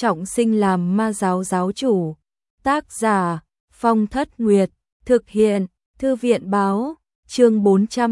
trọng sinh làm ma giáo giáo chủ. Tác giả Phong Thất Nguyệt, thực hiện Thư viện báo, chương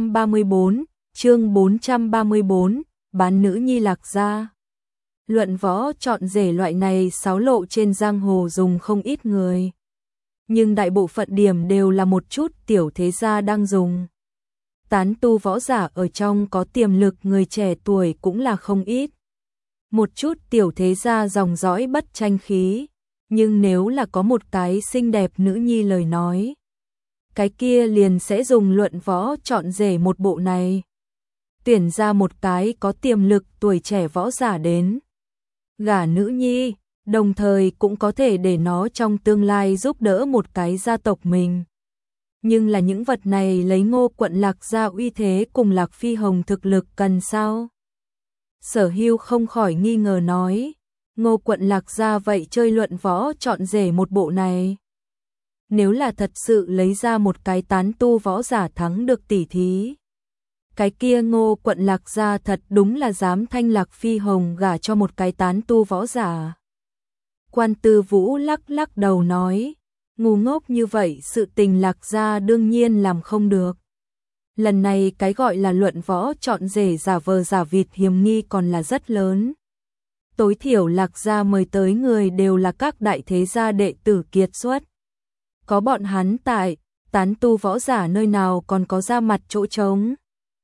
434, bán nữ nhi Lạc gia. Luận võ chọn rể loại này xáo lộ trên giang hồ dùng không ít người. Nhưng đại bộ phận điểm đều là một chút tiểu thế gia đang dùng. Tán tu võ giả ở trong có tiềm lực người trẻ tuổi cũng là không ít. Một chút tiểu thế gia dòng dõi bất tranh khí, nhưng nếu là có một cái xinh đẹp nữ nhi lời nói, cái kia liền sẽ dùng luận võ chọn rể một bộ này. Tuyển ra một cái có tiềm lực tuổi trẻ võ giả đến gả nữ nhi, đồng thời cũng có thể để nó trong tương lai giúp đỡ một cái gia tộc mình. Nhưng là những vật này lấy Ngô quận Lạc gia uy thế cùng Lạc Phi Hồng thực lực cần sao? Sở Hưu không khỏi nghi ngờ nói, Ngô quận Lạc gia vậy chơi luận võ chọn rể một bộ này. Nếu là thật sự lấy ra một cái tán tu võ giả thắng được tỷ thí, cái kia Ngô quận Lạc gia thật đúng là dám thanh Lạc Phi Hồng gả cho một cái tán tu võ giả. Quan Tư Vũ lắc lắc đầu nói, ngu ngốc như vậy sự tình Lạc gia đương nhiên làm không được. Lần này cái gọi là luận võ chọn rể giả vờ giả vịt hiểm nghi còn là rất lớn. Tối thiểu Lạc gia mời tới người đều là các đại thế gia đệ tử kiệt xuất. Có bọn hắn tại, tán tu võ giả nơi nào còn có ra mặt chỗ trống.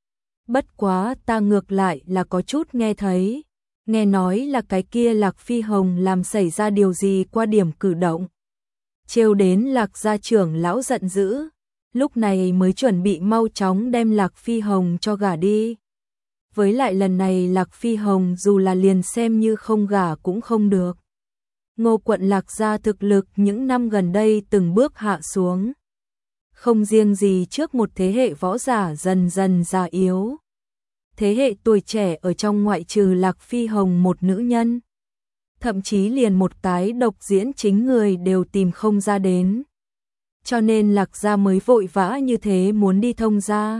Bất quá ta ngược lại là có chút nghe thấy, nghe nói là cái kia Lạc Phi Hồng làm xảy ra điều gì qua điểm cử động. Trêu đến Lạc gia trưởng lão giận dữ, lúc này mới chuẩn bị mau chóng đem Lạc Phi Hồng cho gả đi. Với lại lần này Lạc Phi Hồng dù là liền xem như không gả cũng không được. Ngô quận Lạc gia thực lực những năm gần đây từng bước hạ xuống. Không riêng gì trước một thế hệ võ giả dần dần già yếu. Thế hệ tuổi trẻ ở trong ngoại trừ Lạc Phi Hồng một nữ nhân. Thậm chí liền một cái độc diễn chính người đều tìm không ra đến. Cho nên Lạc gia mới vội vã như thế muốn đi thông gia.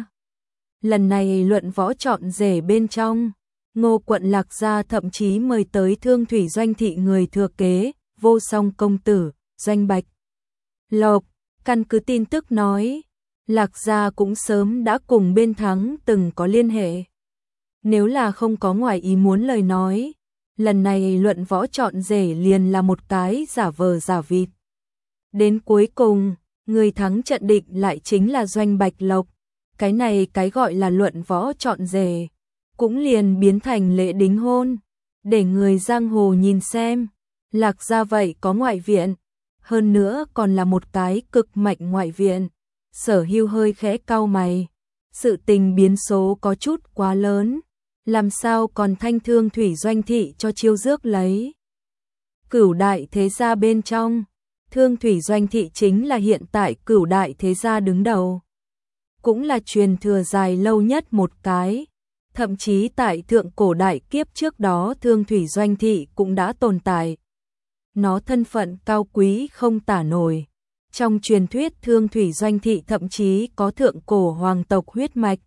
Lần này luận võ chọn rể bên trong, Ngô quận Lạc gia thậm chí mời tới Thương Thủy Doanh thị người thừa kế, Vô Song công tử, Doanh Bạch Lộc. Căn cứ tin tức nói, Lạc gia cũng sớm đã cùng bên Thắng từng có liên hệ. Nếu là không có ngoài ý muốn lời nói, lần này luận võ chọn rể liền là một cái giả vờ giả vịt. Đến cuối cùng, người thắng trận định lại chính là Doanh Bạch Lộc. Cái này cái gọi là luận võ chọn rể, cũng liền biến thành lễ đính hôn, để người giang hồ nhìn xem. Lạc gia vậy có ngoại viện, hơn nữa còn là một cái cực mạnh ngoại viện. Sở Hưu hơi khẽ cau mày, sự tình biến số có chút quá lớn, làm sao còn thanh Thương Thủy Doanh thị cho chiêu rước lấy. Cửu đại thế gia bên trong, Thương Thủy Doanh thị chính là hiện tại cửu đại thế gia đứng đầu. Cũng là truyền thừa dài lâu nhất một cái, thậm chí tại thượng cổ đại kiếp trước đó Thương Thủy Doanh thị cũng đã tồn tại. Nó thân phận cao quý không tả nổi. Trong truyền thuyết Thương Thủy Doanh thị thậm chí có thượng cổ hoàng tộc huyết mạch.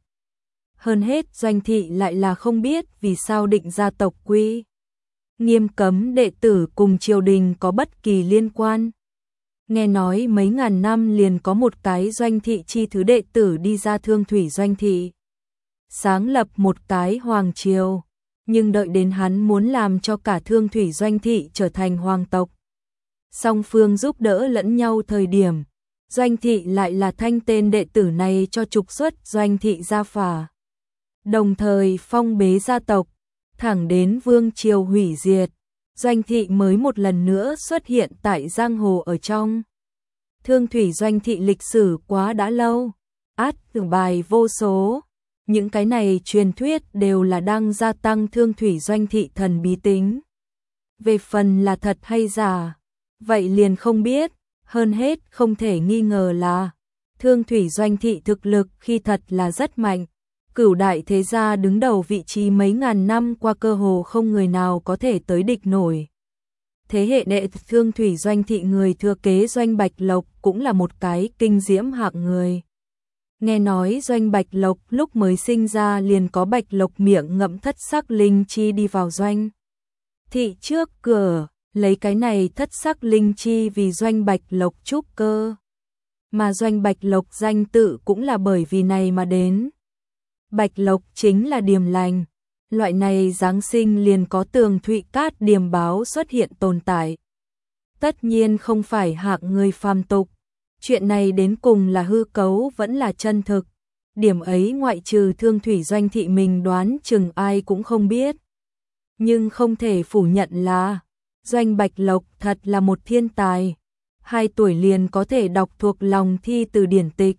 Hơn hết Doanh thị lại là không biết vì sao định ra tộc quy. Nghiêm cấm đệ tử cùng triều đình có bất kỳ liên quan. Nghe nói mấy ngàn năm liền có một cái Doanh thị chi thứ đệ tử đi ra Thương Thủy Doanh thị. Sáng lập một cái hoàng triều. Nhưng đợi đến hắn muốn làm cho cả Thương Thủy Doanh thị trở thành hoàng tộc. Song phương giúp đỡ lẫn nhau thời điểm, Doanh thị lại là thanh tên đệ tử này cho trục xuất Doanh thị gia phả. Đồng thời phong bế gia tộc, thẳng đến vương triều hủy diệt, Doanh thị mới một lần nữa xuất hiện tại giang hồ ở trong. Thương Thủy Doanh thị lịch sử quá đã lâu, át từng bài vô số. Những cái này truyền thuyết đều là đang gia tăng Thương Thủy Doanh thị thần bí tính. Về phần là thật hay giả, vậy liền không biết, hơn hết không thể nghi ngờ là Thương Thủy Doanh thị thực lực khi thật là rất mạnh. Cửu đại thế gia đứng đầu vị trí mấy ngàn năm qua cơ hồ không người nào có thể tới địch nổi. Thế hệ đệ Thương Thủy Doanh thị người thừa kế Doanh Bạch Lộc cũng là một cái kinh diễm hạng người. Nghe nói Doanh Bạch Lộc lúc mới sinh ra liền có Bạch Lộc miệng ngậm thất sắc linh chi đi vào Doanh thị trước cửa, lấy cái này thất sắc linh chi vì Doanh Bạch Lộc trúc cơ. Mà Doanh Bạch Lộc danh tự cũng là bởi vì này mà đến. Bạch Lộc chính là điềm lành, loại này Giáng sinh liền có tường thụy cát điềm báo xuất hiện tồn tại. Tất nhiên không phải hạng người phàm tục, chuyện này đến cùng là hư cấu vẫn là chân thực. Điểm ấy ngoại trừ Thương Thủy Doanh thị mình đoán chừng ai cũng không biết. Nhưng không thể phủ nhận là Doanh Bạch Lộc thật là một thiên tài. 2 tuổi liền có thể đọc thuộc lòng thi từ điển tịch.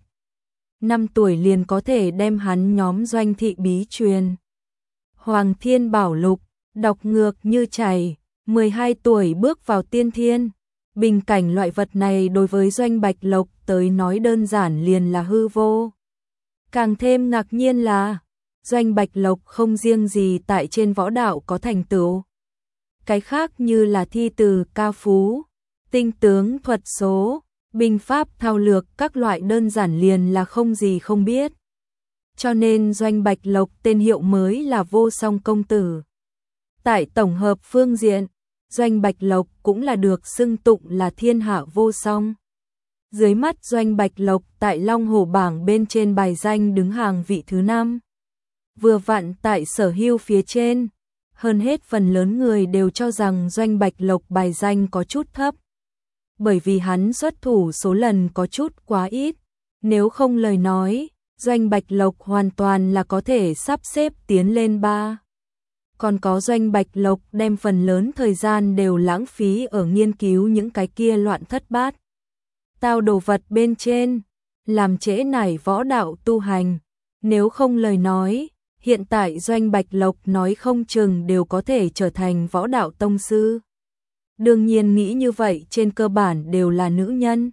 5 tuổi liền có thể đem hắn nhóm Doanh thị bí truyền. Hoàng Thiên Bảo Lục, đọc ngược như chảy, 12 tuổi bước vào tiên thiên. Bình cảnh loại vật này đối với Doanh Bạch Lộc tới nói đơn giản liền là hư vô. Càng thêm ngạc nhiên là Doanh Bạch Lộc không riêng gì tại trên võ đạo có thành tựu. Cái khác như là thi từ ca phú, tinh tướng thuật số, binh pháp thao lược các loại đơn giản liền là không gì không biết. Cho nên Doanh Bạch Lộc tên hiệu mới là Vô Song Công Tử. Tại tổng hợp phương diện, Doanh Bạch Lộc cũng là được xưng tụng là thiên hạ vô song. Dưới mắt Doanh Bạch Lộc tại Long Hổ bảng bên trên bài danh đứng hàng vị thứ 5. Vừa vặn tại Sở Hưu phía trên, hơn hết phần lớn người đều cho rằng Doanh Bạch Lộc bài danh có chút thấp. Bởi vì hắn xuất thủ số lần có chút quá ít, nếu không lời nói, Doanh Bạch Lộc hoàn toàn là có thể sắp xếp tiến lên 3. Còn có Doanh Bạch Lộc đem phần lớn thời gian đều lãng phí ở nghiên cứu những cái kia loạn thất bát tao đồ vật bên trên, làm trễ nải võ đạo tu hành. Nếu không lời nói, hiện tại Doanh Bạch Lộc nói không chừng đều có thể trở thành võ đạo tông sư. Đương nhiên nghĩ như vậy trên cơ bản đều là nữ nhân.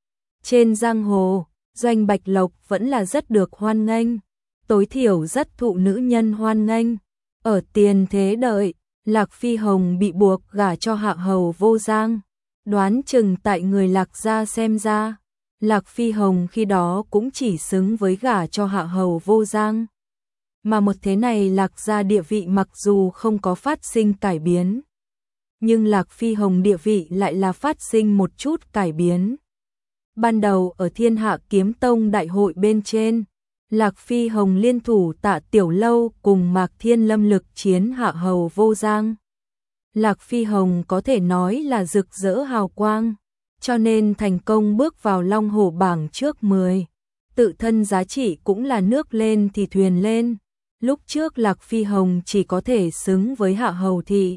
Trên giang hồ, Doanh Bạch Lộc vẫn là rất được hoan nghênh, tối thiểu rất thụ nữ nhân hoan nghênh. Ở tiền thế đợi, Lạc Phi Hồng bị buộc gả cho hạ hầu Vô Giang. Đoán chừng tại người Lạc gia xem ra, Lạc Phi Hồng khi đó cũng chỉ xứng với gả cho hạ hầu Vô Giang. Mà một thế này Lạc gia địa vị mặc dù không có phát sinh cải biến, nhưng Lạc Phi Hồng địa vị lại là phát sinh một chút cải biến. Ban đầu ở Thiên Hạ Kiếm Tông đại hội bên trên, Lạc Phi Hồng liên thủ Tạ Tiểu Lâu cùng Mạc Thiên Lâm lực chiến hạ hầu Vô Giang. Lạc Phi Hồng có thể nói là rực rỡ hào quang, cho nên thành công bước vào Long Hổ bảng trước 10. Tự thân giá trị cũng là nước lên thì thuyền lên. Lúc trước Lạc Phi Hồng chỉ có thể xứng với hạ hầu thị.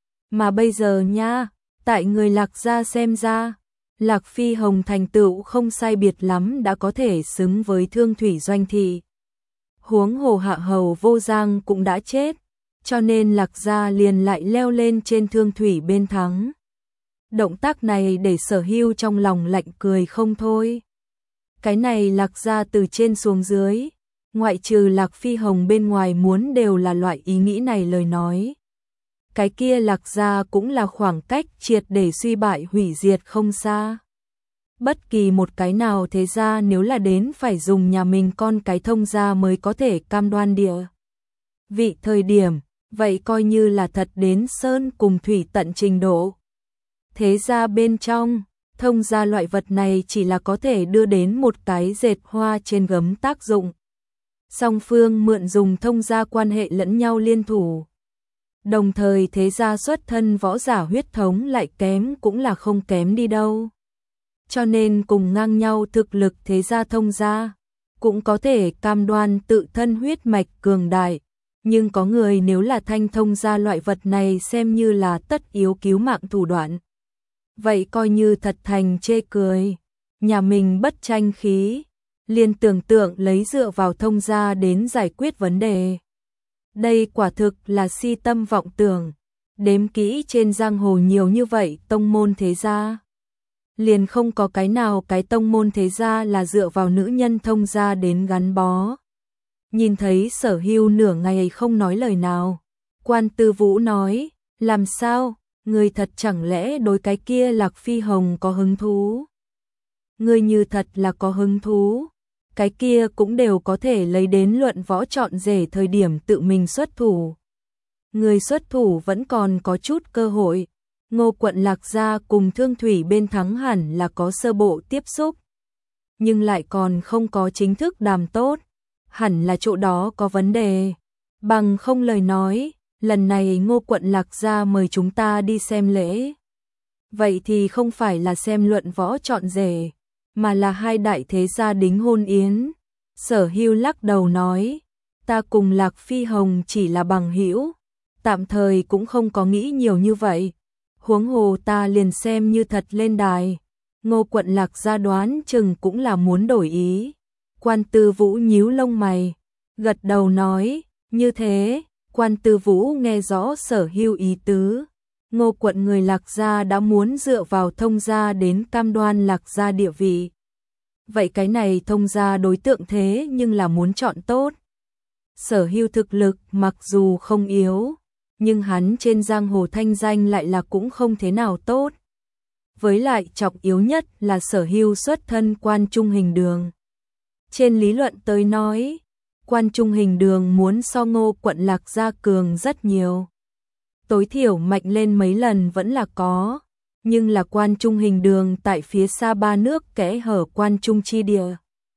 Mà bây giờ nha, tại người Lạc gia xem ra, Lạc Phi Hồng thành tựu không sai biệt lắm đã có thể xứng với Thương Thủy Doanh thị. Huống hồ hạ hầu Vô Giang cũng đã chết, cho nên Lạc gia liền lại leo lên trên Thương Thủy bên thắng. Động tác này để Sở Hưu trong lòng lạnh cười không thôi. Cái này Lạc gia từ trên xuống dưới, ngoại trừ Lạc Phi Hồng bên ngoài muốn đều là loại ý nghĩ này lời nói. Cái kia Lạc gia cũng là khoảng cách triệt để suy bại hủy diệt không xa. Bất kỳ một cái nào thế ra nếu là đến phải dùng nhà mình con cái thông gia mới có thể cam đoan địa vị thời điểm, vậy coi như là thật đến sơn cùng thủy tận trình độ. Thế ra bên trong, thông gia loại vật này chỉ là có thể đưa đến một cái dệt hoa trên gấm tác dụng. Song phương mượn dùng thông gia quan hệ lẫn nhau liên thủ. Đồng thời thế gia xuất thân võ giả huyết thống lại kém cũng là không kém đi đâu. Cho nên cùng ngang nhau thực lực thế gia thông gia, cũng có thể cam đoan tự thân huyết mạch cường đại. Nhưng có người nếu là thanh thông gia loại vật này xem như là tất yếu cứu mạng thủ đoạn. Vậy coi như thật thành chê cười. Nhà mình bất tranh khí, liền tưởng tượng lấy dựa vào thông gia đến giải quyết vấn đề. Đây quả thực là si tâm vọng tưởng. Đếm kỹ trên giang hồ nhiều như vậy tông môn thế gia, liền không có cái nào cái tông môn thế gia là dựa vào nữ nhân thông gia đến gắn bó. Nhìn thấy Sở Hưu nửa ngày không nói lời nào, Quan Tư Vũ nói, làm sao, người thật chẳng lẽ đối cái kia Lạc Phi Hồng có hứng thú? Người như thật là có hứng thú, cái kia cũng đều có thể lấy đến luận võ chọn rể thời điểm tự mình xuất thủ. Người xuất thủ vẫn còn có chút cơ hội, Ngô quận Lạc Gia cùng Thương Thủy bên Thắng hẳn là có sơ bộ tiếp xúc, nhưng lại còn không có chính thức đàm tốt, hẳn là chỗ đó có vấn đề. Bằng không lời nói, lần này Ngô quận Lạc Gia mời chúng ta đi xem lễ. Vậy thì không phải là xem luận võ chọn rể, mà là hai đại thế gia đính hôn yến. Sở Hưu lắc đầu nói, ta cùng Lạc Phi Hồng chỉ là bằng hữu, tạm thời cũng không có nghĩ nhiều như vậy. Huống hồ ta liền xem như thật lên đài. Ngô quận Lạc Gia đoán chừng cũng là muốn đổi ý. Quan Tư Vũ nhíu lông mày, gật đầu nói, như thế. Quan Tư Vũ nghe rõ Sở Hưu ý tứ. Ngô quận người Lạc Gia đã muốn dựa vào thông gia đến cam đoan Lạc Gia địa vị. Vậy cái này thông gia đối tượng thế nhưng là muốn chọn tốt. Sở Hưu thực lực mặc dù không yếu, nhưng hắn trên giang hồ thanh danh lại là cũng không thế nào tốt. Với lại trọng yếu nhất là Sở Hưu xuất thân Quan Trung Hình Đường. Trên lý luận tới nói, Quan Trung Hình Đường muốn so Ngô quận Lạc Gia cường rất nhiều. Tối thiểu mạnh lên mấy lần vẫn là có, nhưng là Quan Trung Hình Đường tại phía xa ba nước kẽ hở Quan Trung chi địa.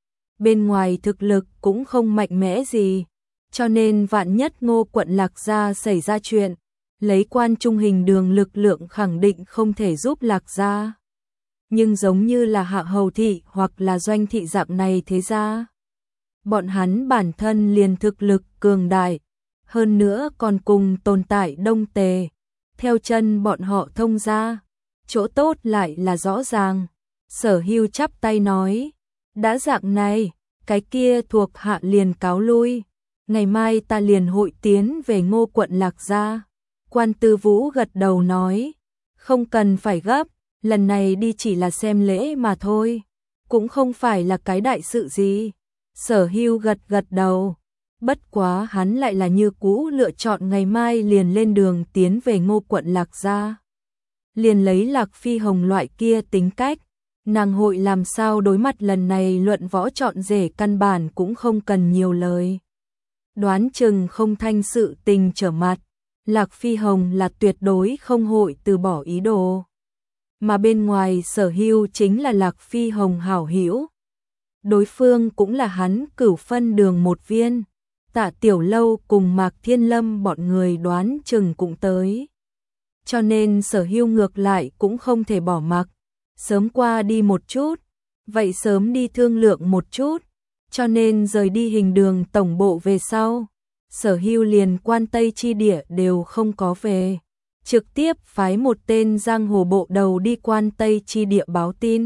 Bên ngoài thực lực cũng không mạnh mẽ gì, cho nên vạn nhất Ngô quận Lạc Gia xảy ra chuyện, lấy Quan Trung Hình Đường lực lượng khẳng định không thể giúp Lạc Gia. Nhưng giống như là Hạ Hầu Thị hoặc là Doanh Thị dạng này thế gia, bọn hắn bản thân liền thực lực cường đại, hơn nữa còn cùng tồn tại Đông Tề, theo chân bọn họ thông gia, chỗ tốt lại là rõ ràng. Sở Hưu chắp tay nói, đã dạng này, cái kia thuộc hạ liền cáo lui, ngày mai ta liền hội tiến về Ngô quận Lạc Gia. Quan Tư Vũ gật đầu nói, không cần phải gấp, lần này đi chỉ là xem lễ mà thôi, cũng không phải là cái đại sự gì. Sở Hưu gật gật đầu, bất quá hắn lại là như cũ lựa chọn ngày mai liền lên đường tiến về Ngô quận Lạc Gia. Liền lấy Lạc Phi Hồng loại kia tính cách, nàng hội làm sao đối mặt lần này luận võ chọn rể căn bản cũng không cần nhiều lời. Đoán chừng không thanh sự tình trở mặt, Lạc Phi Hồng là tuyệt đối không hội từ bỏ ý đồ. Mà bên ngoài Sở Hưu chính là Lạc Phi Hồng hảo hữu. Đối phương cũng là hắn Cửu Phân Đường một viên. Tạ Tiểu Lâu cùng Mạc Thiên Lâm bọn người đoán chừng cũng tới. Cho nên Sở Hưu ngược lại cũng không thể bỏ mặc. Sớm qua đi một chút, vậy sớm đi thương lượng một chút. Cho nên rời đi Hình Đường tổng bộ về sau, Sở Hưu liền Quan Tây chi địa đều không có về, trực tiếp phái một tên giang hồ bộ đầu đi Quan Tây chi địa báo tin.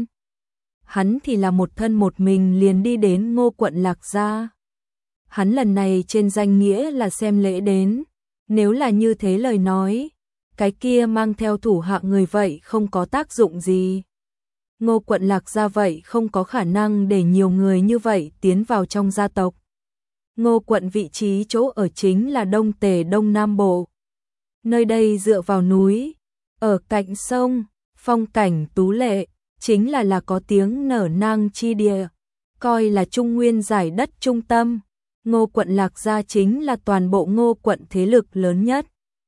Hắn thì là một thân một mình liền đi đến Ngô quận Lạc Gia. Hắn lần này trên danh nghĩa là xem lễ đến, nếu là như thế lời nói, cái kia mang theo thủ hạ người vậy không có tác dụng gì. Ngô quận Lạc Gia vậy không có khả năng để nhiều người như vậy tiến vào trong gia tộc. Ngô quận vị trí chỗ ở chính là Đông Tề Đông Nam Bộ. Nơi đây dựa vào núi, ở cạnh sông, phong cảnh tú lệ, chính là có tiếng nở nang chi địa, coi là Trung Nguyên giải đất trung tâm. Ngô quận Lạc Gia chính là toàn bộ Ngô quận thế lực lớn nhất.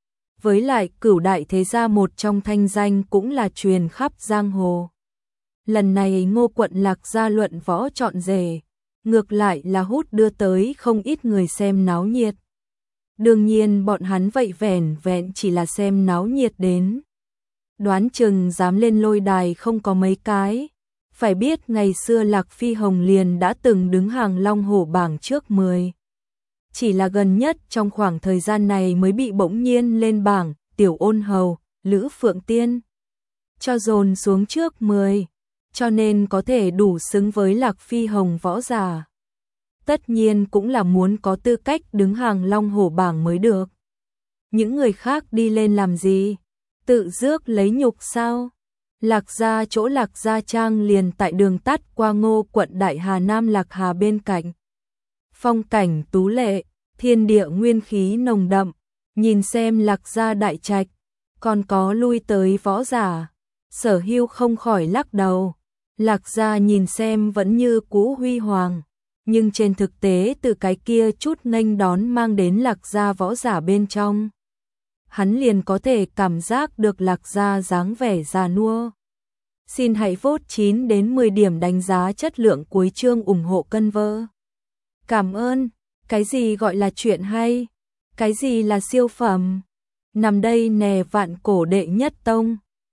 Với lại Cửu đại thế gia một trong thanh danh cũng là truyền khắp giang hồ. Lần này Ngô quận Lạc Gia luận võ chọn rể, ngược lại là hút đưa tới không ít người xem náo nhiệt. Đương nhiên bọn hắn vậy vẻn vẹn chỉ là xem náo nhiệt đến. Đoán chừng dám lên lôi đài không có mấy cái. Phải biết ngày xưa Lạc Phi Hồng liền đã từng đứng hàng Long Hổ bảng trước 10. Chỉ là gần nhất trong khoảng thời gian này mới bị bỗng nhiên lên bảng, Tiểu Ôn Hầu, Lữ Phượng Tiên cho dồn xuống trước 10, cho nên có thể đủ xứng với Lạc Phi Hồng võ giả. Tất nhiên cũng là muốn có tư cách đứng hàng Long Hổ bảng mới được. Những người khác đi lên làm gì? Tự rước lấy nhục sao? Lạc Gia chỗ Lạc Gia Trang liền tại đường tắt qua Ngô quận Đại Hà Nam Lạc Hà bên cạnh. Phong cảnh tú lệ, thiên địa nguyên khí nồng đậm, nhìn xem Lạc Gia đại trạch, còn có lui tới võ giả. Sở Hưu không khỏi lắc đầu. Lạc Gia nhìn xem vẫn như cũ huy hoàng, nhưng trên thực tế từ cái kia chút nghênh đón mang đến Lạc Gia võ giả bên trong, hắn liền có thể cảm giác được Lạc Gia dáng vẻ già nua. Xin hãy vote 9 đến 10 điểm đánh giá chất lượng cuối chương ủng hộ cân vơ. Cảm ơn. Cái gì gọi là chuyện hay? Cái gì là siêu phẩm? Nằm đây nè vạn cổ đệ nhất tông.